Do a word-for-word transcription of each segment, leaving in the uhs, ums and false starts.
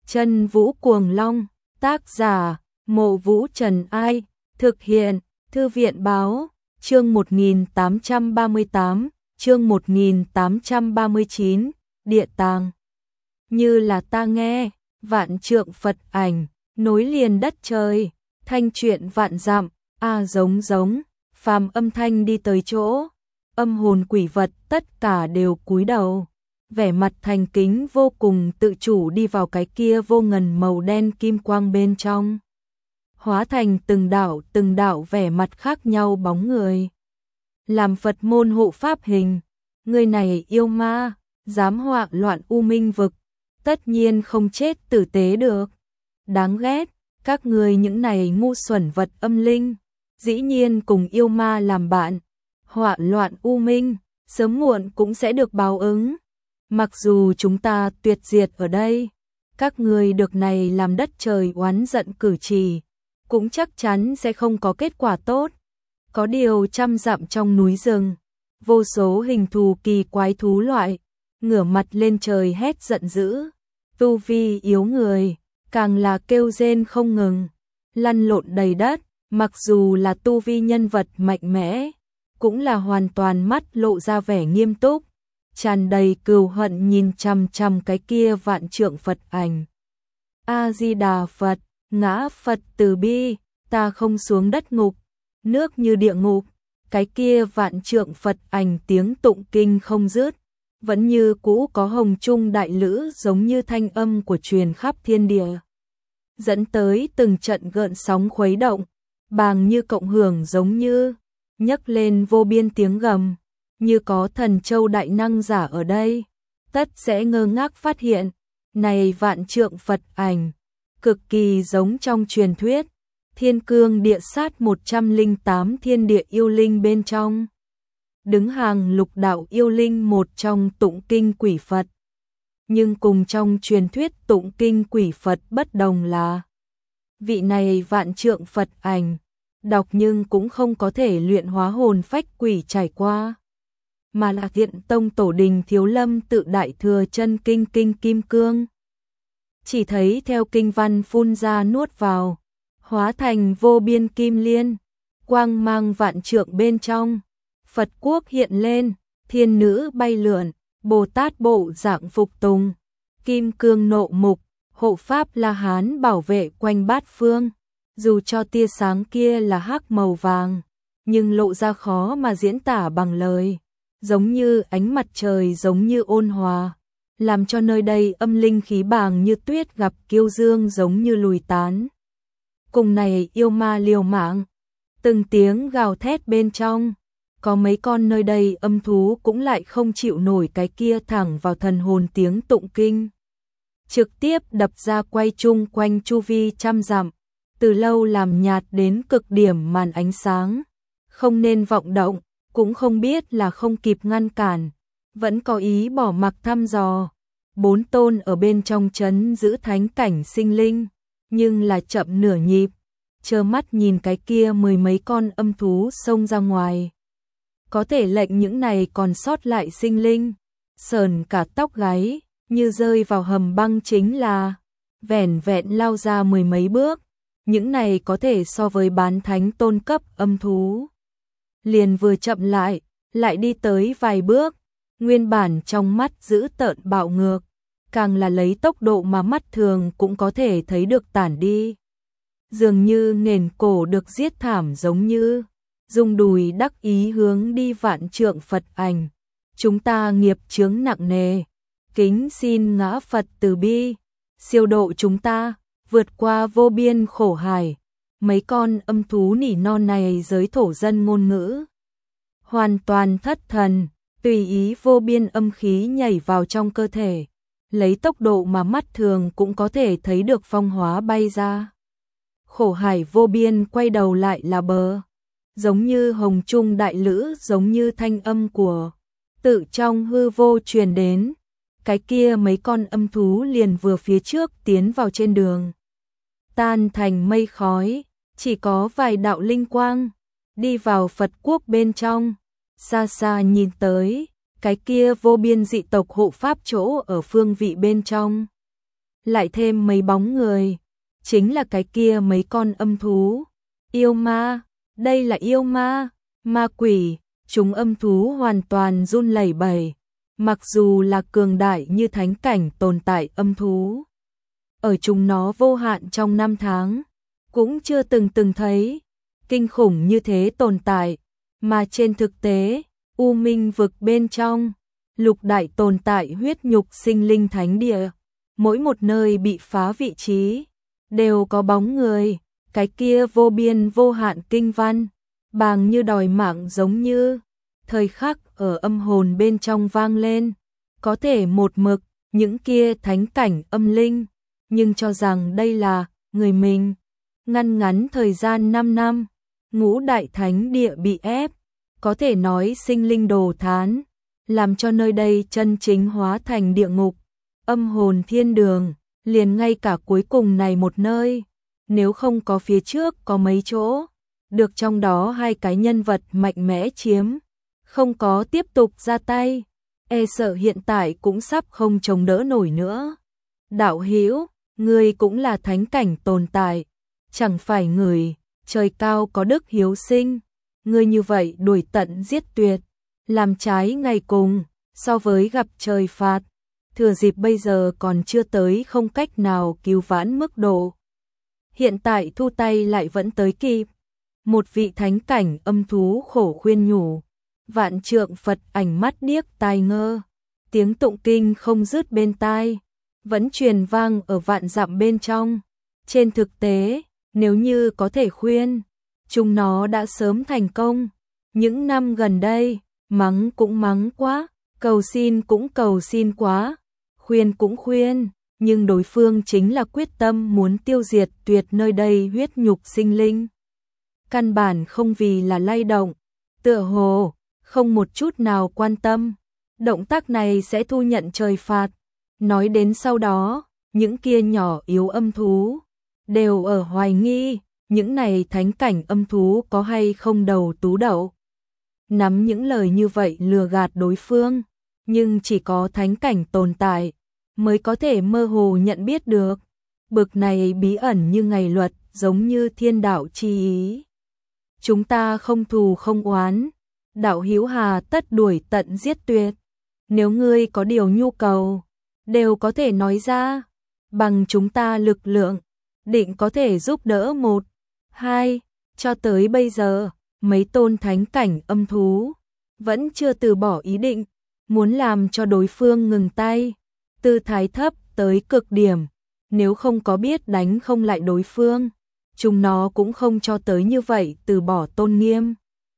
Chân Vũ Cuồng Long, tác giả, Mộ Vũ Trần Ai, thực hiện, Thư viện Báo, chương một nghìn tám trăm ba mươi tám, chương một nghìn tám trăm ba mươi chín, Địa Tàng. Như là ta nghe, vạn trượng Phật ảnh, nối liền đất trời, thanh truyện vạn dặm, a giống giống, phàm âm thanh đi tới chỗ, âm hồn quỷ vật tất cả đều cúi đầu. Vẻ mặt thành kính vô cùng tự chủ đi vào cái kia vô ngần màu đen kim quang bên trong. Hóa thành từng đạo từng đạo vẻ mặt khác nhau bóng người. Làm Phật môn hộ pháp hình, người này yêu ma, dám hoạ loạn u minh vực, tất nhiên không chết tử tế được. Đáng ghét, các người những này ngu xuẩn vật âm linh, dĩ nhiên cùng yêu ma làm bạn, hoạ loạn u minh, sớm muộn cũng sẽ được báo ứng. Mặc dù chúng ta tuyệt diệt ở đây, các người được này làm đất trời oán giận cử chỉ, cũng chắc chắn sẽ không có kết quả tốt. Có điều trăm dặm trong núi rừng, vô số hình thù kỳ quái thú loại, ngửa mặt lên trời hét giận dữ, tu vi yếu người, càng là kêu rên không ngừng, lăn lộn đầy đất, mặc dù là tu vi nhân vật mạnh mẽ, cũng là hoàn toàn mắt lộ ra vẻ nghiêm túc, tràn đầy cừu hận nhìn chằm chằm cái kia vạn trượng Phật ảnh. A Di Đà Phật, ngã Phật từ bi, ta không xuống đất ngục, nước như địa ngục. Cái kia vạn trượng Phật ảnh tiếng tụng kinh không dứt, vẫn như cũ có hồng trung đại lữ giống như thanh âm của truyền khắp thiên địa, dẫn tới từng trận gợn sóng khuấy động, bàng như cộng hưởng giống như nhấc lên vô biên tiếng gầm. Như có thần châu đại năng giả ở đây, tất sẽ ngơ ngác phát hiện, này vạn trượng Phật ảnh, cực kỳ giống trong truyền thuyết, thiên cương địa sát một trăm lẻ tám thiên địa yêu linh bên trong. Đứng hàng lục đạo yêu linh một trong tụng kinh quỷ Phật. Nhưng cùng trong truyền thuyết tụng kinh quỷ Phật bất đồng là, vị này vạn trượng Phật ảnh, đọc nhưng cũng không có thể luyện hóa hồn phách quỷ trải qua, mà là Thiện Tông tổ đình Thiếu Lâm tự đại thừa chân kinh kinh kim cương. Chỉ thấy theo kinh văn phun ra nuốt vào, hóa thành vô biên kim liên, quang mang vạn trượng bên trong, Phật quốc hiện lên, thiên nữ bay lượn, Bồ Tát bộ dạng phục tùng, kim cương nộ mục, hộ pháp La Hán bảo vệ quanh bát phương. Dù cho tia sáng kia là hắc màu vàng, nhưng lộ ra khó mà diễn tả bằng lời, giống như ánh mặt trời giống như ôn hòa, làm cho nơi đây âm linh khí bàng như tuyết gặp kiêu dương giống như lùi tán. Cùng này yêu ma liều mạng, từng tiếng gào thét bên trong, có mấy con nơi đây âm thú cũng lại không chịu nổi cái kia thẳng vào thần hồn tiếng tụng kinh, trực tiếp đập ra quay chung quanh chu vi trăm dặm. Từ lâu làm nhạt đến cực điểm màn ánh sáng, không nên vọng động, cũng không biết là không kịp ngăn cản, vẫn có ý bỏ mặc thăm dò. Bốn tôn ở bên trong trấn giữ thánh cảnh sinh linh, nhưng là chậm nửa nhịp, trơ mắt nhìn cái kia mười mấy con âm thú xông ra ngoài. Có thể lệnh những này còn sót lại sinh linh, sờn cả tóc gáy, như rơi vào hầm băng chính là, vẻn vẹn lao ra mười mấy bước. Những này có thể so với bán thánh tôn cấp âm thú. Liền vừa chậm lại, lại đi tới vài bước, nguyên bản trong mắt giữ tợn bạo ngược, càng là lấy tốc độ mà mắt thường cũng có thể thấy được tản đi. Dường như nghền cổ được giết thảm giống như, dùng đùi đắc ý hướng đi vạn trượng Phật ảnh. Chúng ta nghiệp chướng nặng nề, kính xin ngã Phật từ bi, siêu độ chúng ta, vượt qua vô biên khổ hải. Mấy con âm thú nỉ non này giới thổ dân ngôn ngữ, hoàn toàn thất thần, tùy ý vô biên âm khí nhảy vào trong cơ thể, lấy tốc độ mà mắt thường cũng có thể thấy được phong hóa bay ra. Khổ hải vô biên quay đầu lại là bờ, giống như hồng trung đại lữ, giống như thanh âm của tự trong hư vô truyền đến. Cái kia mấy con âm thú liền vừa phía trước tiến vào trên đường, tan thành mây khói, chỉ có vài đạo linh quang, đi vào Phật quốc bên trong. Xa xa nhìn tới, cái kia vô biên dị tộc hộ pháp chỗ ở phương vị bên trong, lại thêm mấy bóng người, chính là cái kia mấy con âm thú. Yêu ma, đây là yêu ma, ma quỷ, chúng âm thú hoàn toàn run lẩy bẩy, mặc dù là cường đại như thánh cảnh tồn tại âm thú. Ở chúng nó vô hạn trong năm tháng, cũng chưa từng từng thấy kinh khủng như thế tồn tại, mà trên thực tế, U Minh vực bên trong, lục đại tồn tại huyết nhục sinh linh thánh địa, mỗi một nơi bị phá vị trí, đều có bóng người, cái kia vô biên vô hạn kinh văn, bàng như đòi mạng giống như, thời khắc ở âm hồn bên trong vang lên, có thể một mực, những kia thánh cảnh âm linh, nhưng cho rằng đây là người mình. Ngăn ngắn thời gian năm năm, ngũ đại thánh địa bị ép, có thể nói sinh linh đồ thán, làm cho nơi đây chân chính hóa thành địa ngục, âm hồn thiên đường, liền ngay cả cuối cùng này một nơi, nếu không có phía trước có mấy chỗ, được trong đó hai cái nhân vật mạnh mẽ chiếm, không có tiếp tục ra tay, e sợ hiện tại cũng sắp không chống đỡ nổi nữa. Đạo hữu, người cũng là thánh cảnh tồn tại, chẳng phải người, trời cao có đức hiếu sinh, người như vậy đuổi tận giết tuyệt, làm trái ngày cùng, so với gặp trời phạt, thừa dịp bây giờ còn chưa tới không cách nào cứu vãn mức độ. Hiện tại thu tay lại vẫn tới kịp. Một vị thánh cảnh âm thú khổ khuyên nhủ, vạn trượng Phật ảnh mắt điếc tai ngơ, tiếng tụng kinh không dứt bên tai, vẫn truyền vang ở vạn dặm bên trong. Trên thực tế, nếu như có thể khuyên, chúng nó đã sớm thành công. Những năm gần đây, mắng cũng mắng quá, cầu xin cũng cầu xin quá, khuyên cũng khuyên, nhưng đối phương chính là quyết tâm muốn tiêu diệt tuyệt nơi đây huyết nhục sinh linh. Căn bản không vì là lay động, tựa hồ, không một chút nào quan tâm, động tác này sẽ thu nhận trời phạt. Nói đến sau đó, những kia nhỏ yếu âm thú, đều ở hoài nghi, những này thánh cảnh âm thú có hay không đầu tú đậu. Nắm những lời như vậy lừa gạt đối phương, nhưng chỉ có thánh cảnh tồn tại, mới có thể mơ hồ nhận biết được. Bực này bí ẩn như ngày luật, giống như thiên đạo chi ý. Chúng ta không thù không oán, đạo hữu hà tất đuổi tận giết tuyệt. Nếu ngươi có điều nhu cầu, đều có thể nói ra, bằng chúng ta lực lượng, định có thể giúp đỡ một, hai, cho tới bây giờ, mấy tôn thánh cảnh âm thú, vẫn chưa từ bỏ ý định, muốn làm cho đối phương ngừng tay, tư thái thấp tới cực điểm, nếu không có biết đánh không lại đối phương, chúng nó cũng không cho tới như vậy từ bỏ tôn nghiêm.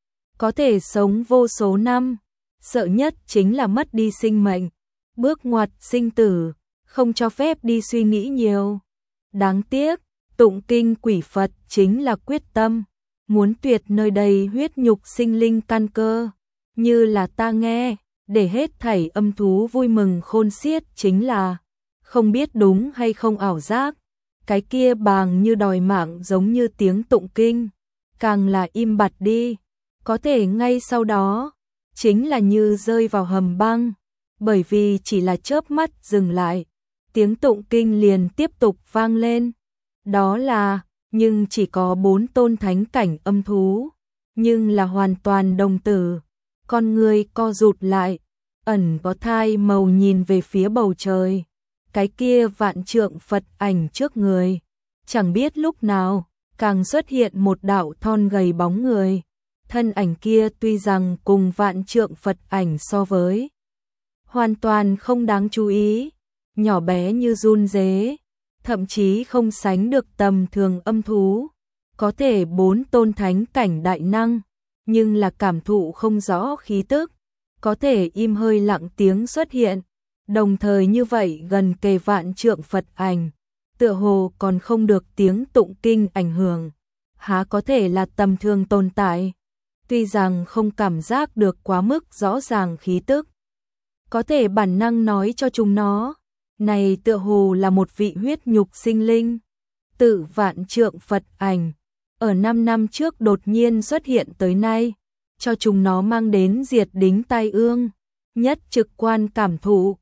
Có thể sống vô số năm, sợ nhất chính là mất đi sinh mệnh, bước ngoặt sinh tử, không cho phép đi suy nghĩ nhiều. Đáng tiếc, tụng kinh quỷ Phật chính là quyết tâm, muốn tuyệt nơi đây huyết nhục sinh linh căn cơ, như là ta nghe, để hết thảy âm thú vui mừng khôn xiết chính là, không biết đúng hay không ảo giác, cái kia bàng như đòi mạng giống như tiếng tụng kinh, càng là im bặt đi, có thể ngay sau đó, chính là như rơi vào hầm băng, bởi vì chỉ là chớp mắt dừng lại, tiếng tụng kinh liền tiếp tục vang lên, đó là, nhưng chỉ có bốn tôn thánh cảnh âm thú, nhưng là hoàn toàn đồng tử, con người co rụt lại, ẩn có thai màu nhìn về phía bầu trời, cái kia vạn trượng Phật ảnh trước người, chẳng biết lúc nào, càng xuất hiện một đạo thon gầy bóng người, thân ảnh kia tuy rằng cùng vạn trượng Phật ảnh so với, hoàn toàn không đáng chú ý, nhỏ bé như giun dế, thậm chí không sánh được tầm thường âm thú, có thể bốn tôn thánh cảnh đại năng, nhưng là cảm thụ không rõ khí tức, có thể im hơi lặng tiếng xuất hiện, đồng thời như vậy gần kề vạn trượng Phật ảnh, tựa hồ còn không được tiếng tụng kinh ảnh hưởng, há có thể là tầm thường tồn tại, tuy rằng không cảm giác được quá mức rõ ràng khí tức, có thể bản năng nói cho chúng nó, này tựa hồ là một vị huyết nhục sinh linh, tự vạn trượng Phật ảnh, ở năm năm trước đột nhiên xuất hiện tới nay, cho chúng nó mang đến diệt đính tai ương, nhất trực quan cảm thụ,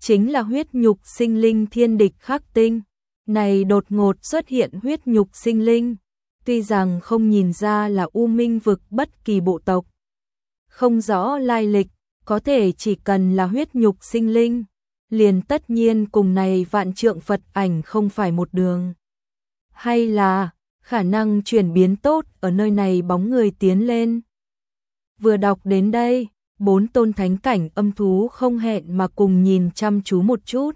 chính là huyết nhục sinh linh thiên địch khắc tinh. Này đột ngột xuất hiện huyết nhục sinh linh, tuy rằng không nhìn ra là U Minh vực bất kỳ bộ tộc, không rõ lai lịch, có thể chỉ cần là huyết nhục sinh linh, liền tất nhiên cùng này vạn trượng Phật ảnh không phải một đường. Hay là khả năng chuyển biến tốt ở nơi này bóng người tiến lên. Vừa đọc đến đây, bốn tôn thánh cảnh âm thú không hẹn mà cùng nhìn chăm chú một chút.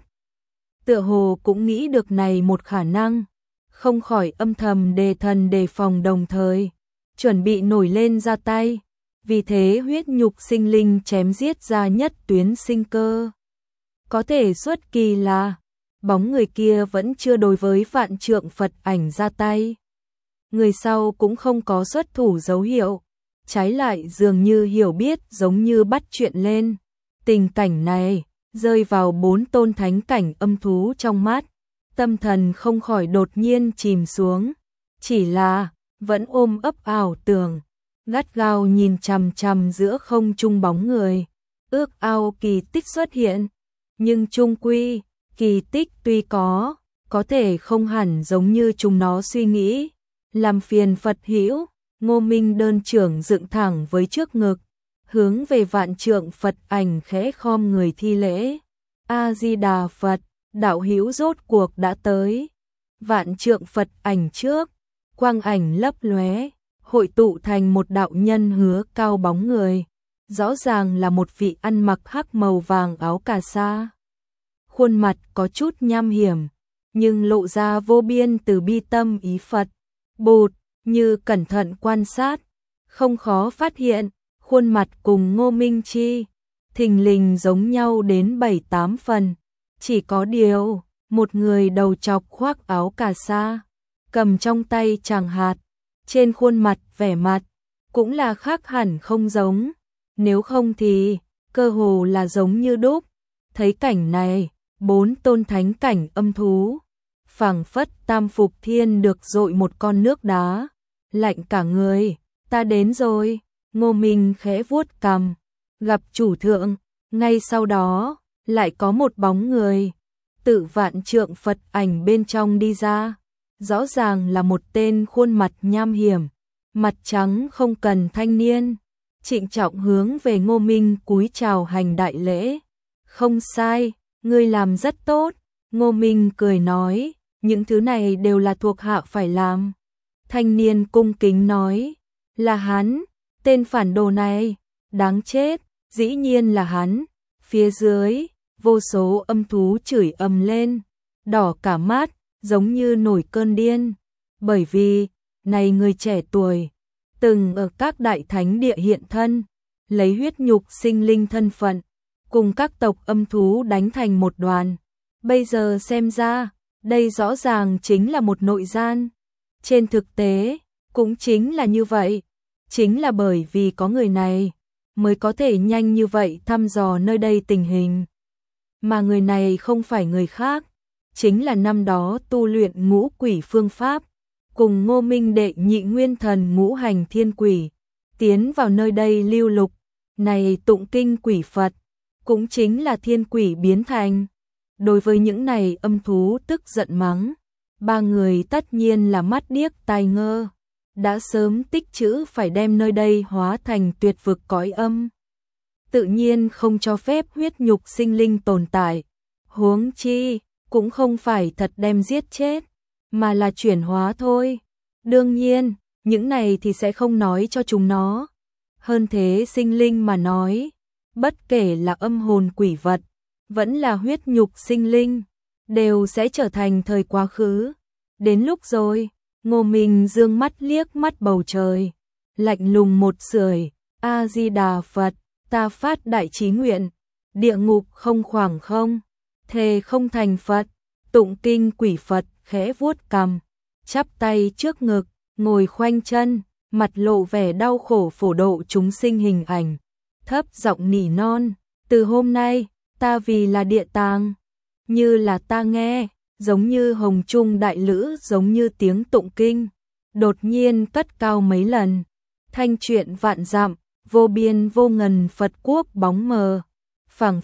Tựa hồ cũng nghĩ được này một khả năng, không khỏi âm thầm đề thần đề phòng đồng thời, chuẩn bị nổi lên ra tay. Vì thế huyết nhục sinh linh chém giết ra nhất tuyến sinh cơ. Có thể xuất kỳ là, bóng người kia vẫn chưa đối với vạn trượng Phật ảnh ra tay. Người sau cũng không có xuất thủ dấu hiệu, trái lại dường như hiểu biết giống như bắt chuyện lên. Tình cảnh này, rơi vào bốn tôn thánh cảnh âm thú trong mắt, tâm thần không khỏi đột nhiên chìm xuống. Chỉ là, vẫn ôm ấp ảo tưởng, gắt gao nhìn chằm chằm giữa không trung bóng người, ước ao kỳ tích xuất hiện. Nhưng chung quy, kỳ tích tuy có, có thể không hẳn giống như chúng nó suy nghĩ. Làm phiền Phật hữu, Ngô Minh đơn trưởng dựng thẳng với trước ngực, hướng về vạn trượng Phật ảnh khẽ khom người thi lễ. A-di-đà Phật, đạo hữu rốt cuộc đã tới. Vạn trượng Phật ảnh trước, quang ảnh lấp lóe, hội tụ thành một đạo nhân hứa cao bóng người. Rõ ràng là một vị ăn mặc hắc màu vàng áo cà sa. Khuôn mặt có chút nham hiểm, nhưng lộ ra vô biên từ bi tâm ý Phật. Bụt, như cẩn thận quan sát, không khó phát hiện, khuôn mặt cùng Ngô Minh Chi, thình lình giống nhau đến bảy tám phần. Chỉ có điều, một người đầu chọc khoác áo cà sa, cầm trong tay tràng hạt, trên khuôn mặt vẻ mặt, cũng là khác hẳn không giống. Nếu không thì, cơ hồ là giống như đúc. Thấy cảnh này, bốn tôn thánh cảnh âm thú, phảng phất tam phục thiên được dội một con nước đá, lạnh cả người. Ta đến rồi. Ngô Minh khẽ vuốt cằm, gặp chủ thượng. Ngay sau đó, lại có một bóng người, tự vạn trượng Phật ảnh bên trong đi ra. Rõ ràng là một tên khuôn mặt nham hiểm, mặt trắng không cần thanh niên, trịnh trọng hướng về Ngô Minh cúi chào hành đại lễ. Không sai, ngươi làm rất tốt. Ngô Minh cười nói, những thứ này đều là thuộc hạ phải làm. Thanh niên cung kính nói, là hắn, tên phản đồ này, đáng chết, dĩ nhiên là hắn. Phía dưới, vô số âm thú chửi ầm lên, đỏ cả mắt, giống như nổi cơn điên. Bởi vì, này người trẻ tuổi, từng ở các đại thánh địa hiện thân, lấy huyết nhục sinh linh thân phận, cùng các tộc âm thú đánh thành một đoàn. Bây giờ xem ra, đây rõ ràng chính là một nội gian. Trên thực tế, cũng chính là như vậy. Chính là bởi vì có người này, mới có thể nhanh như vậy thăm dò nơi đây tình hình. Mà người này không phải người khác, chính là năm đó tu luyện ngũ quỷ phương pháp, cùng Ngô Minh đệ nhị nguyên thần ngũ hành thiên quỷ, tiến vào nơi đây lưu lục, này tụng kinh quỷ Phật, cũng chính là thiên quỷ biến thành. Đối với những này âm thú tức giận mắng, ba người tất nhiên là mắt điếc tai ngơ, đã sớm tích trữ phải đem nơi đây hóa thành tuyệt vực cõi âm. Tự nhiên không cho phép huyết nhục sinh linh tồn tại, huống chi, cũng không phải thật đem giết chết, mà là chuyển hóa thôi. Đương nhiên, những này thì sẽ không nói cho chúng nó. Hơn thế sinh linh mà nói, bất kể là âm hồn quỷ vật, vẫn là huyết nhục sinh linh, đều sẽ trở thành thời quá khứ. Đến lúc rồi, Ngô Minh dương mắt liếc mắt bầu trời, lạnh lùng một sưởi, A-di-đà Phật, ta phát đại chí nguyện, địa ngục không khoảng không, thề không thành Phật. Tụng kinh quỷ Phật khẽ vuốt cằm, chắp tay trước ngực, ngồi khoanh chân, mặt lộ vẻ đau khổ phổ độ chúng sinh hình ảnh, thấp giọng nỉ non, từ hôm nay, ta vì là địa tàng, như là ta nghe, giống như hồng trung đại lữ, giống như tiếng tụng kinh, đột nhiên cất cao mấy lần, thanh truyện vạn dặm, vô biên vô ngần Phật quốc bóng mờ, phảng phất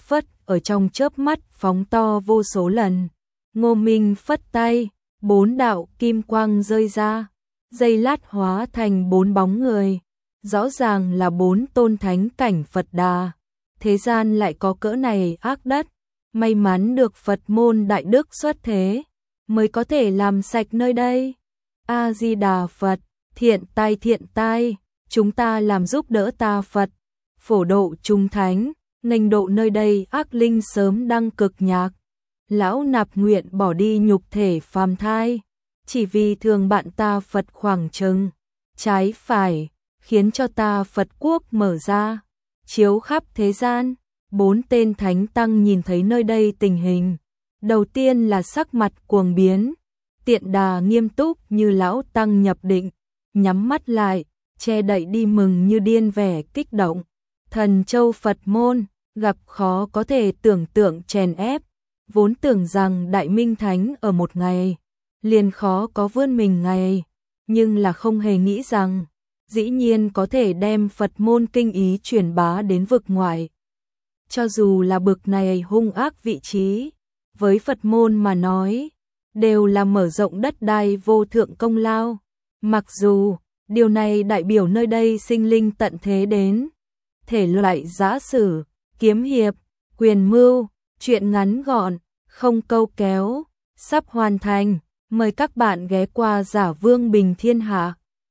ở trong chớp mắt phóng to vô số lần. Ngô Minh phất tay, bốn đạo kim quang rơi ra, giây lát hóa thành bốn bóng người, rõ ràng là bốn tôn thánh cảnh Phật Đà. Thế gian lại có cỡ này ác đất, may mắn được Phật môn đại đức xuất thế, mới có thể làm sạch nơi đây. A Di Đà Phật, thiện tai thiện tai, chúng ta làm giúp đỡ ta Phật, phổ độ chúng thánh, nghênh độ nơi đây ác linh sớm đăng cực nhạc. Lão nạp nguyện bỏ đi nhục thể phàm thai, chỉ vì thường bạn ta Phật khoảng trừng, trái phải, khiến cho ta Phật quốc mở ra, chiếu khắp thế gian. Bốn tên thánh tăng nhìn thấy nơi đây tình hình, đầu tiên là sắc mặt cuồng biến, Tiện Đà nghiêm túc như lão tăng nhập định, nhắm mắt lại, che đậy đi mừng như điên vẻ kích động. Thần châu Phật môn, gặp khó có thể tưởng tượng chèn ép, vốn tưởng rằng Đại Minh Thánh ở một ngày, liền khó có vươn mình ngày, nhưng là không hề nghĩ rằng, dĩ nhiên có thể đem Phật môn kinh ý truyền bá đến vực ngoại. Cho dù là bực này hung ác vị trí, với Phật môn mà nói, đều là mở rộng đất đai vô thượng công lao. Mặc dù, điều này đại biểu nơi đây sinh linh tận thế đến. Thể loại giã sử, kiếm hiệp, quyền mưu, truyện ngắn gọn, không câu kéo, sắp hoàn thành. Mời các bạn ghé qua Giả Vương Bình Thiên Hạ.